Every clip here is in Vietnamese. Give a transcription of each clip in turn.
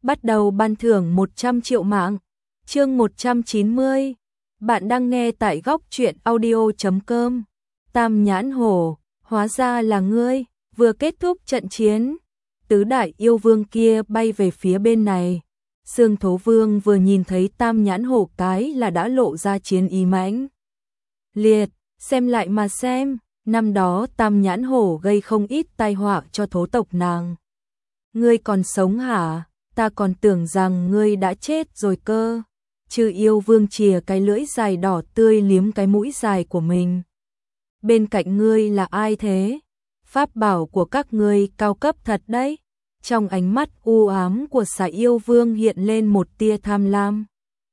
bắt đầu ban thưởng 100 triệu mạng. Chương 190. Bạn đang nghe tại góc truyện audio.com. Tam nhãn hổ, hóa ra là ngươi. Vừa kết thúc trận chiến, tứ đại yêu vương kia bay về phía bên này. Xương Thố Vương vừa nhìn thấy tam nhãn hổ cái là đã lộ ra chiến ý mãnh liệt. Xem lại mà xem, năm đó tam nhãn hổ gây không ít tai họa cho thố tộc nàng. Ngươi còn sống hả? Ta còn tưởng rằng ngươi đã chết rồi cơ. Chư yêu vương chìa cái lưỡi dài đỏ tươi liếm cái mũi dài của mình. Bên cạnh ngươi là ai thế? Pháp bảo của các ngươi cao cấp thật đấy. Trong ánh mắt u ám của Xà yêu vương hiện lên một tia tham lam.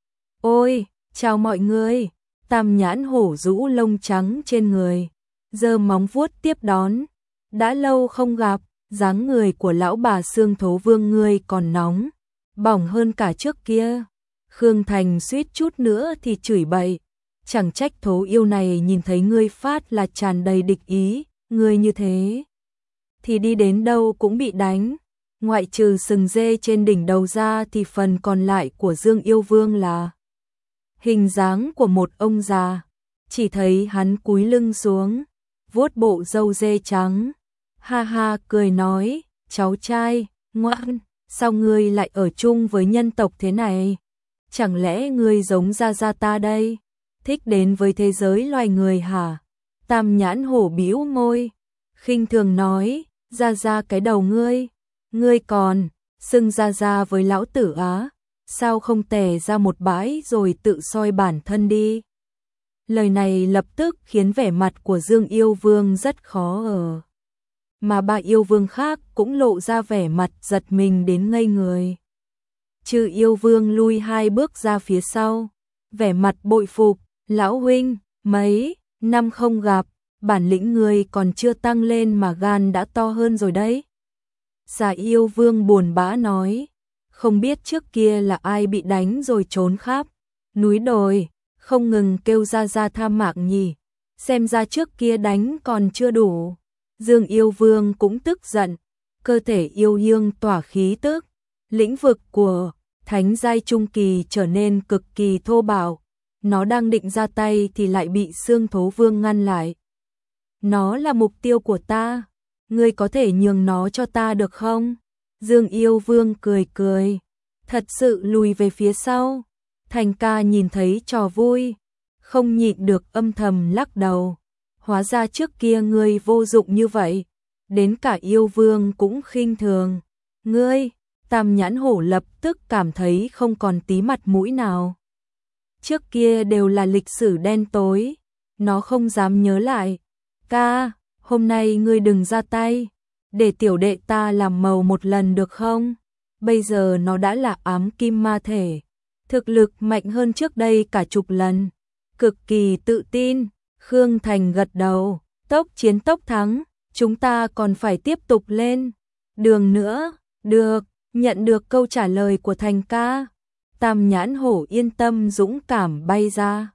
Ôi, chào mọi người. Tam nhãn hổ rũ lông trắng trên người, giơ móng vuốt tiếp đón. Đã lâu không gặp, dáng người của lão bà Xương Thố Vương ngươi còn nóng bỏng hơn cả trước kia. Khương Thành suýt chút nữa thì chửi bậy. Chẳng trách thố yêu này nhìn thấy ngươi phát là tràn đầy địch ý. Ngươi như thế thì đi đến đâu cũng bị đánh. Ngoại trừ sừng dê trên đỉnh đầu ra thì phần còn lại của Dương Yêu Vương là hình dáng của một ông già. Chỉ thấy hắn cúi lưng xuống, vuốt bộ râu dê trắng. Ha ha cười nói, cháu trai, ngoan, sao ngươi lại ở chung với nhân tộc thế này? Chẳng lẽ ngươi giống gia gia ta đây? Thích đến với thế giới loài người hả? Tam nhãn hổ bĩu môi, khinh thường nói, gia gia cái đầu ngươi. Ngươi còn xưng gia gia với lão tử á? Sao không tè ra một bãi rồi tự soi bản thân đi? Lời này lập tức khiến vẻ mặt của Dương Yêu Vương rất khó ở. Mà ba yêu vương khác cũng lộ ra vẻ mặt giật mình đến ngây người. Chư yêu vương lui 2 bước ra phía sau, vẻ mặt bội phục, lão huynh, mấy năm không gặp, bản lĩnh người còn chưa tăng lên mà gan đã to hơn rồi đấy. Xà yêu vương buồn bã nói, không biết trước kia là ai bị đánh rồi trốn khắp núi đồi, không ngừng kêu ra tha mạng nhỉ, xem ra trước kia đánh còn chưa đủ. Dương Yêu Vương cũng tức giận, cơ thể yêu dương tỏa khí tức, lĩnh vực của thánh giai trung kỳ trở nên cực kỳ thô bạo. Nó đang định ra tay thì lại bị Xương Thố Vương ngăn lại. Nó là mục tiêu của ta, ngươi có thể nhường nó cho ta được không? Dương Yêu Vương cười cười, thật sự lùi về phía sau. Thành ca nhìn thấy trò vui, không nhịn được âm thầm lắc đầu. Hóa ra trước kia ngươi vô dụng như vậy, đến cả yêu vương cũng khinh thường. Ngươi, Tam nhãn hổ lập tức cảm thấy không còn tí mặt mũi nào. Trước kia đều là lịch sử đen tối, nó không dám nhớ lại. Ca, hôm nay ngươi đừng ra tay, để tiểu đệ ta làm màu một lần được không? Bây giờ nó đã là ám kim ma thể, thực lực mạnh hơn trước đây cả chục lần, cực kỳ tự tin. Khương Thành gật đầu, tốc chiến tốc thắng, chúng ta còn phải tiếp tục lên đường nữa. Được, nhận được câu trả lời của Thành ca, Tam nhãn hổ yên tâm dũng cảm bay ra.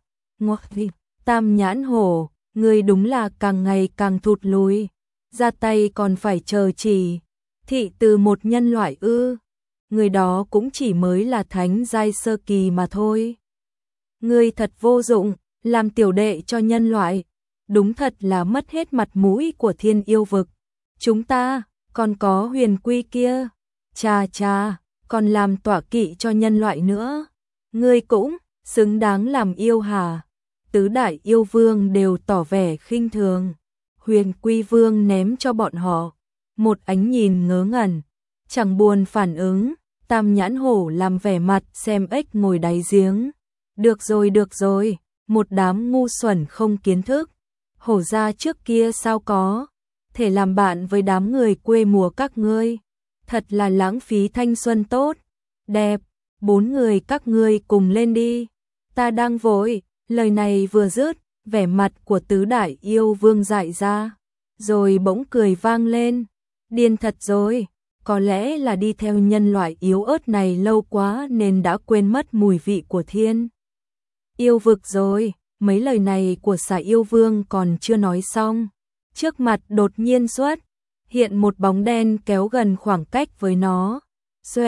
Tam nhãn hổ, ngươi đúng là càng ngày càng thụt lùi, ra tay còn phải chờ chỉ thị từ một nhân loại ư? Người đó cũng chỉ mới là thánh giai sơ kỳ mà thôi. Ngươi thật vô dụng, làm tiểu đệ cho nhân loại, đúng thật là mất hết mặt mũi của thiên yêu vực. Chúng ta còn có huyền quy kia, cha, còn làm tọa kỵ cho nhân loại nữa. Ngươi cũng xứng đáng làm yêu hả? Tứ đại yêu vương đều tỏ vẻ khinh thường. Huyền quy vương ném cho bọn họ một ánh nhìn ngớ ngẩn, chẳng buồn phản ứng. Tam nhãn hổ làm vẻ mặt xem ếch ngồi đáy giếng. Được rồi, một đám ngu xuẩn không kiến thức. Hổ gia trước kia sao có thể làm bạn với đám người quê mùa các ngươi, thật là lãng phí thanh xuân tốt đẹp. 4 người các ngươi cùng lên đi, ta đang vội. Lời này vừa dứt, vẻ mặt của tứ đại yêu vương dại ra, rồi bỗng cười vang lên. Điên thật rồi, có lẽ là đi theo nhân loại yếu ớt này lâu quá nên đã quên mất mùi vị của thiên yêu vực rồi. Mấy lời này của Xà yêu vương còn chưa nói xong, trước mặt đột nhiên xuất hiện một bóng đen kéo gần khoảng cách với nó. Xoẹt,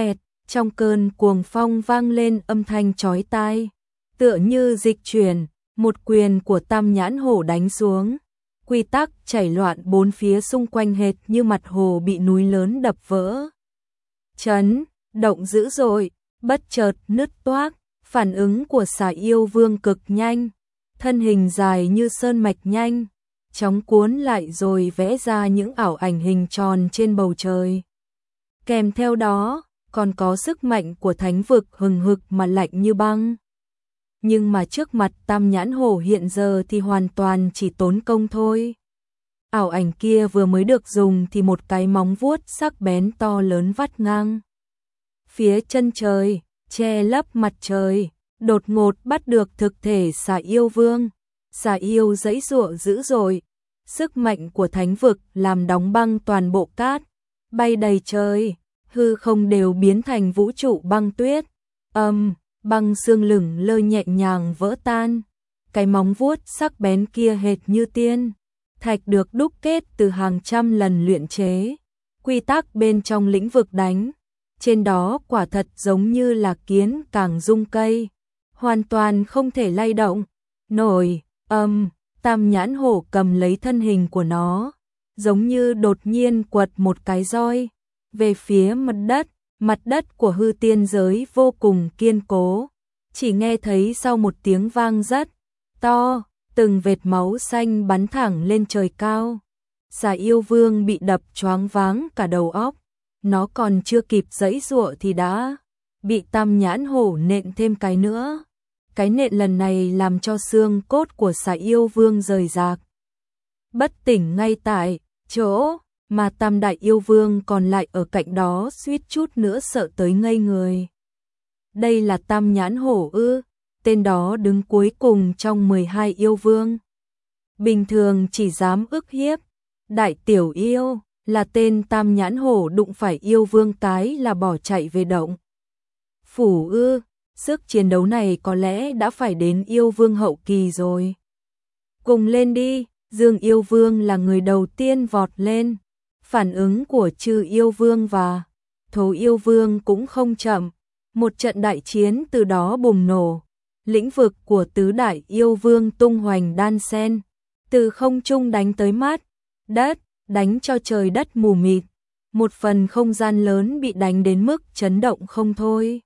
Trong cơn cuồng phong vang lên âm thanh chói tai, tựa như dịch chuyển, một quyền của Tam Nhãn Hổ đánh xuống. Quy tắc chảy loạn bốn phía xung quanh hệt như mặt hồ bị núi lớn đập vỡ. Chấn động dữ dội, bất chợt nứt toác, phản ứng của Xà Yêu Vương cực nhanh, thân hình dài như sơn mạch nhanh, chóng cuốn lại rồi vẽ ra những ảo ảnh hình tròn trên bầu trời. Kèm theo đó, còn có sức mạnh của thánh vực hừng hực mà lạnh như băng. Nhưng mà trước mặt Tam Nhãn Hổ hiện giờ thì hoàn toàn chỉ tốn công thôi. Ảo ảnh kia vừa mới được dùng thì một cái móng vuốt sắc bén to lớn vắt ngang phía chân trời, che lấp mặt trời, đột ngột bắt được thực thể Xà Yêu Vương. Xà Yêu giãy giụa dữ dội, sức mạnh của thánh vực làm đóng băng toàn bộ cát, bay đầy trời, hư không đều biến thành vũ trụ băng tuyết. Băng xương lửng lơ nhẹ nhàng vỡ tan. Cái móng vuốt sắc bén kia hệt như tiên thạch được đúc kết từ hàng trăm lần luyện chế. Quy tắc bên trong lĩnh vực đánh trên đó quả thật giống như là kiến càng rung cây, hoàn toàn không thể lay động nổi. Tam Nhãn Hổ cầm lấy thân hình của nó, giống như đột nhiên quật một cái roi về phía mặt đất. Mặt đất của hư tiên giới vô cùng kiên cố, chỉ nghe thấy sau một tiếng vang rất to, từng vệt máu xanh bắn thẳng lên trời cao. Xà Yêu Vương bị đập choáng váng cả đầu óc, nó còn chưa kịp giãy giụa thì đã bị Tam Nhãn Hổ nện thêm cái nữa. Cái nện lần này làm cho xương cốt của Xà Yêu Vương rời rạc, bất tỉnh ngay tại chỗ. Mà Tam Đại Yêu Vương còn lại ở cạnh đó suýt chút nữa sợ tới ngây người. Đây là Tam Nhãn Hổ ư? Tên đó đứng cuối cùng trong 12 yêu vương. Bình thường chỉ dám ức hiếp Đại Tiểu Yêu, là tên Tam Nhãn Hổ đụng phải yêu vương cái là bỏ chạy về động phủ ư? Sức chiến đấu này có lẽ đã phải đến yêu vương hậu kỳ rồi. Cùng lên đi. Dương Yêu Vương là người đầu tiên vọt lên. Phản ứng của Trư Yêu Vương và Thổ Yêu Vương cũng không chậm. Một trận đại chiến từ đó bùng nổ. Lĩnh vực của tứ đại yêu vương tung hoành đan sen, từ không trung đánh tới mát đất, đánh cho trời đất mù mịt. Một phần không gian lớn bị đánh đến mức chấn động không thôi.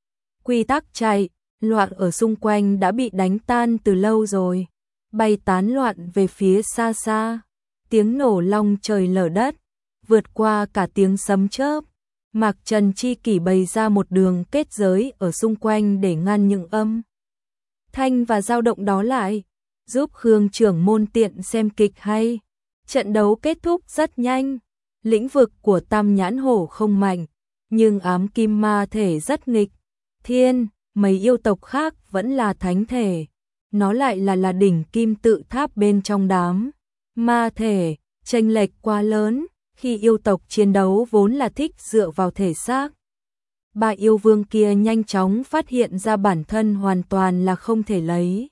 Quy tắc chạy loạn ở xung quanh đã bị đánh tan từ lâu rồi, bay tán loạn về phía xa xa. Tiếng nổ long trời lở đất, vượt qua cả tiếng sấm chớp. Mạc Trần chi kỷ bày ra một đường kết giới ở xung quanh để ngăn những âm thanh và dao động đó lại, giúp Khương trưởng môn tiện xem kịch hay. Trận đấu kết thúc rất nhanh. Lĩnh vực của Tam Nhãn Hổ không mạnh, nhưng ám kim ma thể rất nghịch thiên, mấy yêu tộc khác vẫn là thánh thể. Nó lại là đỉnh kim tự tháp bên trong đám ma thể, chênh lệch quá lớn. Khi yêu tộc chiến đấu vốn là thích dựa vào thể xác, ba yêu vương kia nhanh chóng phát hiện ra bản thân hoàn toàn là không thể lấy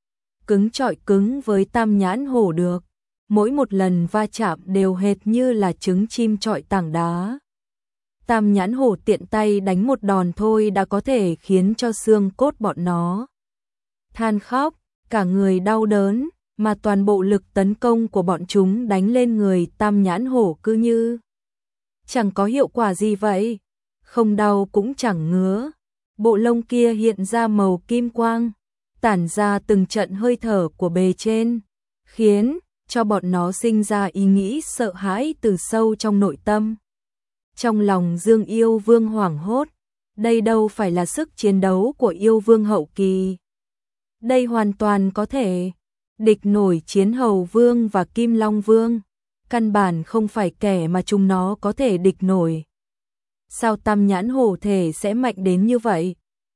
cứng chọi cứng với Tam Nhãn Hổ được. Mỗi một lần va chạm đều hệt như là trứng chim chọi tảng đá. Tam Nhãn Hổ tiện tay đánh một đòn thôi đã có thể khiến cho xương cốt bọn nó than khóc, cả người đau đớn. Mà toàn bộ lực tấn công của bọn chúng đánh lên người Tam Nhãn Hổ cứ như chẳng có hiệu quả gì vậy, không đau cũng chẳng ngứa. Bộ lông kia hiện ra màu kim quang, tản ra từng trận hơi thở của bề trên, khiến cho bọn nó sinh ra ý nghĩ sợ hãi từ sâu trong nội tâm. Trong lòng Dương Yêu Vương hoảng hốt, đây đâu phải là sức chiến đấu của yêu vương hậu kỳ. Đây hoàn toàn có thể địch nổi Chiến Hầu Vương và Kim Long Vương, căn bản không phải kẻ mà chúng nó có thể địch nổi. Sao Tam Nhãn Hổ thể sẽ mạnh đến như vậy?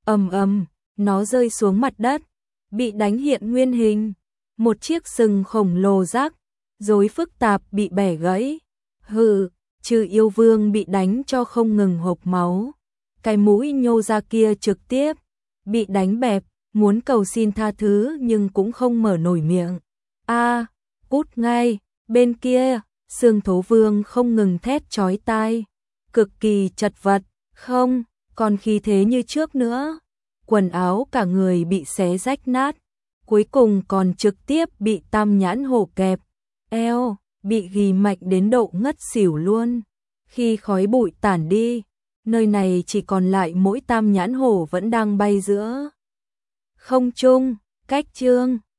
Nó rơi xuống mặt đất, bị đánh hiện nguyên hình, một chiếc sừng khổng lồ rác, rối phức tạp bị bẻ gãy. Trừ Yêu Vương bị đánh cho không ngừng hộc máu, cái mũi nhô ra kia trực tiếp bị đánh bẹp. Muốn cầu xin tha thứ nhưng cũng không mở nổi miệng. Cút ngay. Bên kia, Xương Thố Vương không ngừng thét chói tai, cực kỳ chật vật. Không, còn khí thế như trước nữa. Quần áo cả người bị xé rách nát, cuối cùng còn trực tiếp bị Tam Nhãn Hổ kẹp eo, bị ghi mạnh đến độ ngất xỉu luôn. Khi khói bụi tản đi, nơi này chỉ còn lại mỗi Tam Nhãn Hổ vẫn đang bay giữa không trung, cách Trương